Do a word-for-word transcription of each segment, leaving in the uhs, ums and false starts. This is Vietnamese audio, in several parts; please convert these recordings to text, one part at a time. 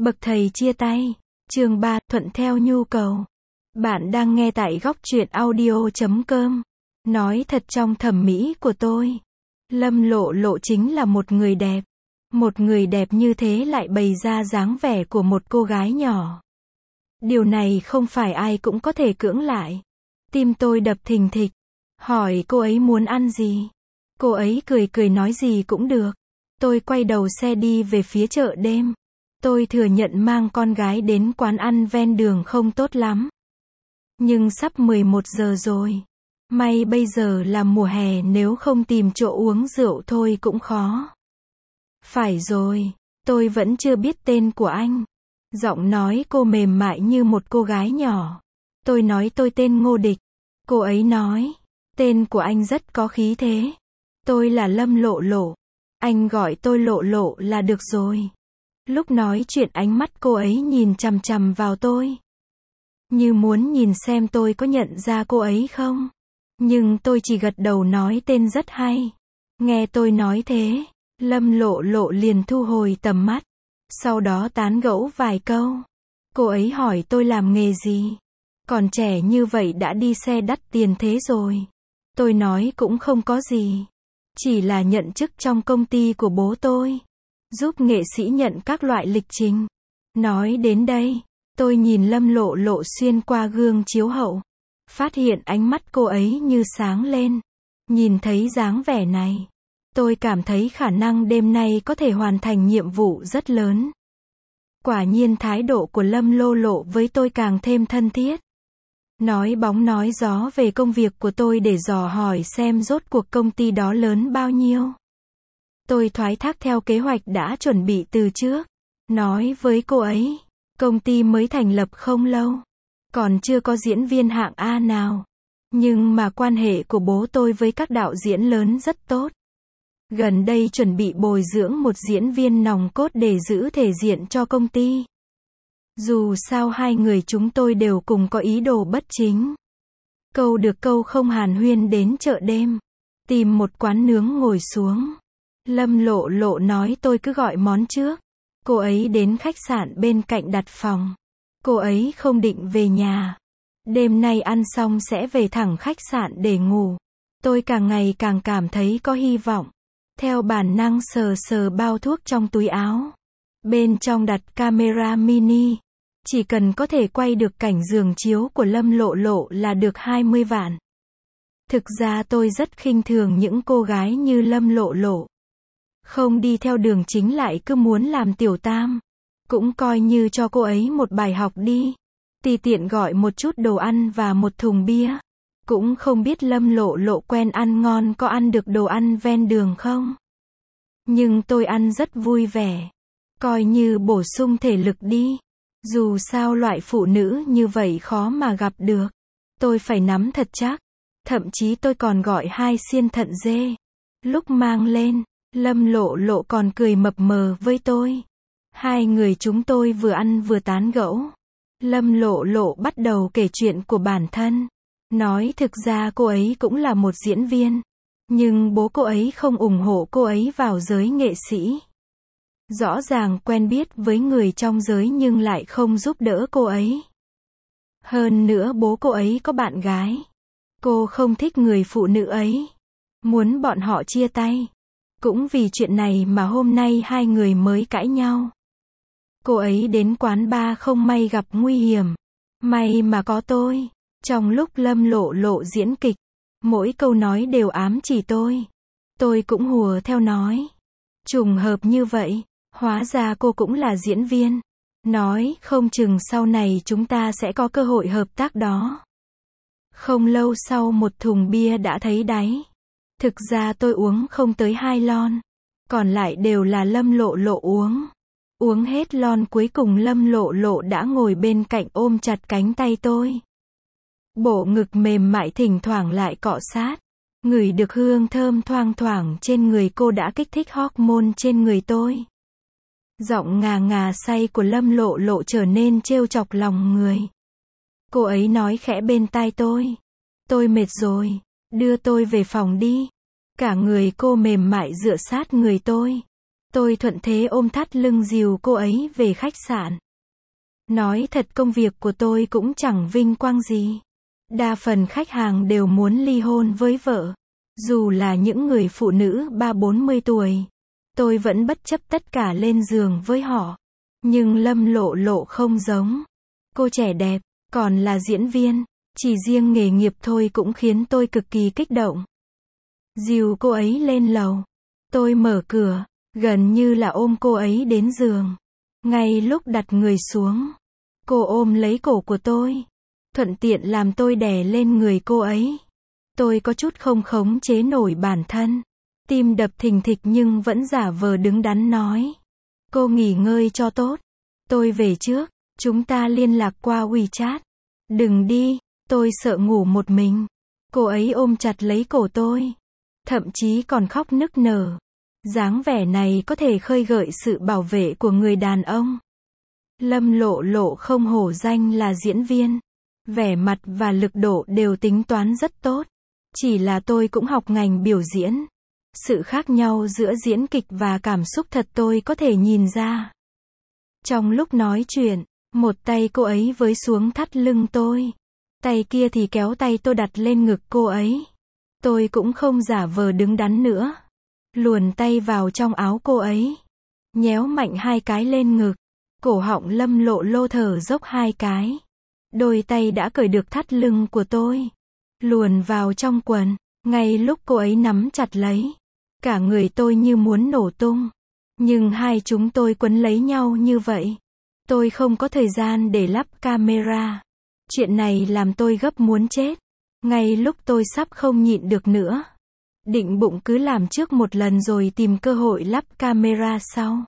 Bậc thầy chia tay. Chương ba, thuận theo nhu cầu. Bạn đang nghe tại góc truyện audio chấm com. Nói thật, trong thẩm mỹ của tôi, Lâm Lộ Lộ chính là một người đẹp. Một người đẹp như thế lại bày ra dáng vẻ của một cô gái nhỏ. Điều này không phải ai cũng có thể cưỡng lại. Tim tôi đập thình thịch. Hỏi cô ấy muốn ăn gì? Cô ấy cười cười nói gì cũng được. Tôi quay đầu xe đi về phía chợ đêm. Tôi thừa nhận mang con gái đến quán ăn ven đường không tốt lắm. Nhưng sắp mười một giờ rồi. May bây giờ là mùa hè, nếu không tìm chỗ uống rượu thôi cũng khó. Phải rồi, tôi vẫn chưa biết tên của anh. Giọng nói cô mềm mại như một cô gái nhỏ. Tôi nói tôi tên Ngô Địch. Cô ấy nói, tên của anh rất có khí thế. Tôi là Lâm Lộ Lộ. Anh gọi tôi Lộ Lộ là được rồi. Lúc nói chuyện ánh mắt cô ấy nhìn chằm chằm vào tôi. Như muốn nhìn xem tôi có nhận ra cô ấy không. Nhưng tôi chỉ gật đầu nói tên rất hay. Nghe tôi nói thế, Lâm Lộ Lộ liền thu hồi tầm mắt. Sau đó tán gẫu vài câu. Cô ấy hỏi tôi làm nghề gì. Còn trẻ như vậy đã đi xe đắt tiền thế rồi. Tôi nói cũng không có gì. Chỉ là nhận chức trong công ty của bố tôi. Giúp nghệ sĩ nhận các loại lịch trình. Nói đến đây, tôi nhìn Lâm Lộ Lộ xuyên qua gương chiếu hậu. Phát hiện ánh mắt cô ấy như sáng lên. Nhìn thấy dáng vẻ này, tôi cảm thấy khả năng đêm nay có thể hoàn thành nhiệm vụ rất lớn. Quả nhiên thái độ của Lâm Lộ Lộ với tôi càng thêm thân thiết. Nói bóng nói gió về công việc của tôi để dò hỏi xem rốt cuộc công ty đó lớn bao nhiêu. Tôi thoái thác theo kế hoạch đã chuẩn bị từ trước. Nói với cô ấy, công ty mới thành lập không lâu. Còn chưa có diễn viên hạng A nào. Nhưng mà quan hệ của bố tôi với các đạo diễn lớn rất tốt. Gần đây chuẩn bị bồi dưỡng một diễn viên nòng cốt để giữ thể diện cho công ty. Dù sao hai người chúng tôi đều cùng có ý đồ bất chính. Câu được câu không hàn huyên đến chợ đêm. Tìm một quán nướng ngồi xuống. Lâm Lộ Lộ nói tôi cứ gọi món trước. Cô ấy đến khách sạn bên cạnh đặt phòng. Cô ấy không định về nhà. Đêm nay ăn xong sẽ về thẳng khách sạn để ngủ. Tôi càng ngày càng cảm thấy có hy vọng. Theo bản năng sờ sờ bao thuốc trong túi áo. Bên trong đặt camera mini. Chỉ cần có thể quay được cảnh giường chiếu của Lâm Lộ Lộ là được hai mươi vạn. Thực ra tôi rất khinh thường những cô gái như Lâm Lộ Lộ. Không đi theo đường chính lại cứ muốn làm tiểu tam. Cũng coi như cho cô ấy một bài học đi. Tùy tiện gọi một chút đồ ăn và một thùng bia. Cũng không biết Lâm Lộ Lộ quen ăn ngon có ăn được đồ ăn ven đường không. Nhưng tôi ăn rất vui vẻ. Coi như bổ sung thể lực đi. Dù sao loại phụ nữ như vậy khó mà gặp được. Tôi phải nắm thật chắc. Thậm chí tôi còn gọi hai xiên thận dê. Lúc mang lên, Lâm Lộ Lộ còn cười mập mờ với tôi. Hai người chúng tôi vừa ăn vừa tán gẫu. Lâm Lộ Lộ bắt đầu kể chuyện của bản thân. Nói thực ra cô ấy cũng là một diễn viên. Nhưng bố cô ấy không ủng hộ cô ấy vào giới nghệ sĩ. Rõ ràng quen biết với người trong giới nhưng lại không giúp đỡ cô ấy. Hơn nữa bố cô ấy có bạn gái. Cô không thích người phụ nữ ấy. Muốn bọn họ chia tay. Cũng vì chuyện này mà hôm nay hai người mới cãi nhau. Cô ấy đến quán bar không may gặp nguy hiểm. May mà có tôi. Trong lúc Lâm Lộ Lộ diễn kịch, mỗi câu nói đều ám chỉ tôi. Tôi cũng hùa theo nói. Trùng hợp như vậy, hóa ra cô cũng là diễn viên. Nói không chừng sau này chúng ta sẽ có cơ hội hợp tác đó. Không lâu sau một thùng bia đã thấy đáy. Thực ra tôi uống không tới hai lon. Còn lại đều là Lâm Lộ Lộ uống. Uống hết lon cuối cùng Lâm Lộ Lộ đã ngồi bên cạnh ôm chặt cánh tay tôi. Bộ ngực mềm mại thỉnh thoảng lại cọ sát. Ngửi được hương thơm thoang thoảng trên người cô đã kích thích hormone trên người tôi. Giọng ngà ngà say của Lâm Lộ Lộ trở nên trêu chọc lòng người. Cô ấy nói khẽ bên tai tôi. Tôi mệt rồi, đưa tôi về phòng đi. Cả người cô mềm mại dựa sát người tôi. Tôi thuận thế ôm thắt lưng dìu cô ấy về khách sạn. Nói thật công việc của tôi cũng chẳng vinh quang gì. Đa phần khách hàng đều muốn ly hôn với vợ. Dù là những người phụ nữ ba bốn mươi tuổi. Tôi vẫn bất chấp tất cả lên giường với họ. Nhưng Lâm Lộ Lộ không giống. Cô trẻ đẹp, còn là diễn viên. Chỉ riêng nghề nghiệp thôi cũng khiến tôi cực kỳ kích động. Dìu cô ấy lên lầu. Tôi mở cửa, gần như là ôm cô ấy đến giường. Ngay lúc đặt người xuống, cô ôm lấy cổ của tôi. Thuận tiện làm tôi đè lên người cô ấy. Tôi có chút không khống chế nổi bản thân. Tim đập thình thịch nhưng vẫn giả vờ đứng đắn nói. Cô nghỉ ngơi cho tốt. Tôi về trước, chúng ta liên lạc qua WeChat. Đừng đi, tôi sợ ngủ một mình. Cô ấy ôm chặt lấy cổ tôi. Thậm chí còn khóc nức nở. Dáng vẻ này có thể khơi gợi sự bảo vệ của người đàn ông. Lâm Lộ Lộ không hổ danh là diễn viên. Vẻ mặt và lực độ đều tính toán rất tốt. Chỉ là tôi cũng học ngành biểu diễn. Sự khác nhau giữa diễn kịch và cảm xúc thật tôi có thể nhìn ra. Trong lúc nói chuyện, một tay cô ấy với xuống thắt lưng tôi. Tay kia thì kéo tay tôi đặt lên ngực cô ấy. Tôi cũng không giả vờ đứng đắn nữa. Luồn tay vào trong áo cô ấy. Nhéo mạnh hai cái lên ngực. Cổ họng Lâm Lộ Lộ thở dốc hai cái. Đôi tay đã cởi được thắt lưng của tôi. Luồn vào trong quần. Ngay lúc cô ấy nắm chặt lấy. Cả người tôi như muốn nổ tung. Nhưng hai chúng tôi quấn lấy nhau như vậy. Tôi không có thời gian để lắp camera. Chuyện này làm tôi gấp muốn chết. Ngay lúc tôi sắp không nhịn được nữa. Định bụng cứ làm trước một lần rồi tìm cơ hội lắp camera sau.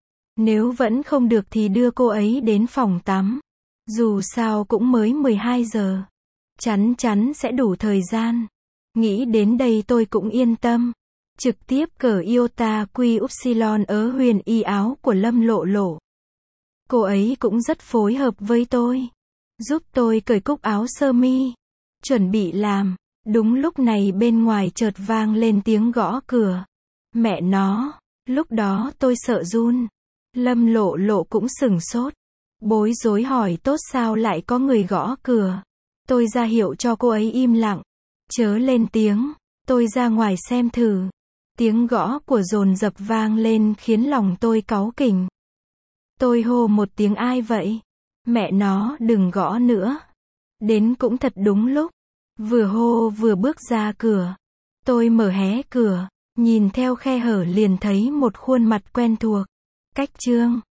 Nếu vẫn không được thì đưa cô ấy đến phòng tắm. Dù sao cũng mới mười hai giờ. Chắn chắn sẽ đủ thời gian. Nghĩ đến đây tôi cũng yên tâm. Trực tiếp cởi iota quy upsilon ớ huyền y áo của Lâm Lộ Lộ. Cô ấy cũng rất phối hợp với tôi. Giúp tôi cởi cúc áo sơ mi. Chuẩn bị làm. Đúng lúc này bên ngoài chợt vang lên tiếng gõ cửa. Mẹ nó. Lúc đó tôi sợ run. Lâm Lộ Lộ cũng sửng sốt. Bối rối hỏi tốt sao lại có người gõ cửa. Tôi ra hiệu cho cô ấy im lặng. Chớ lên tiếng. Tôi ra ngoài xem thử. Tiếng gõ của dồn dập vang lên khiến lòng tôi cáu kỉnh. Tôi hô một tiếng ai vậy? Mẹ nó đừng gõ nữa. Đến cũng thật đúng lúc. Vừa hô vừa bước ra cửa. Tôi mở hé cửa. Nhìn theo khe hở liền thấy một khuôn mặt quen thuộc. Cách Trương.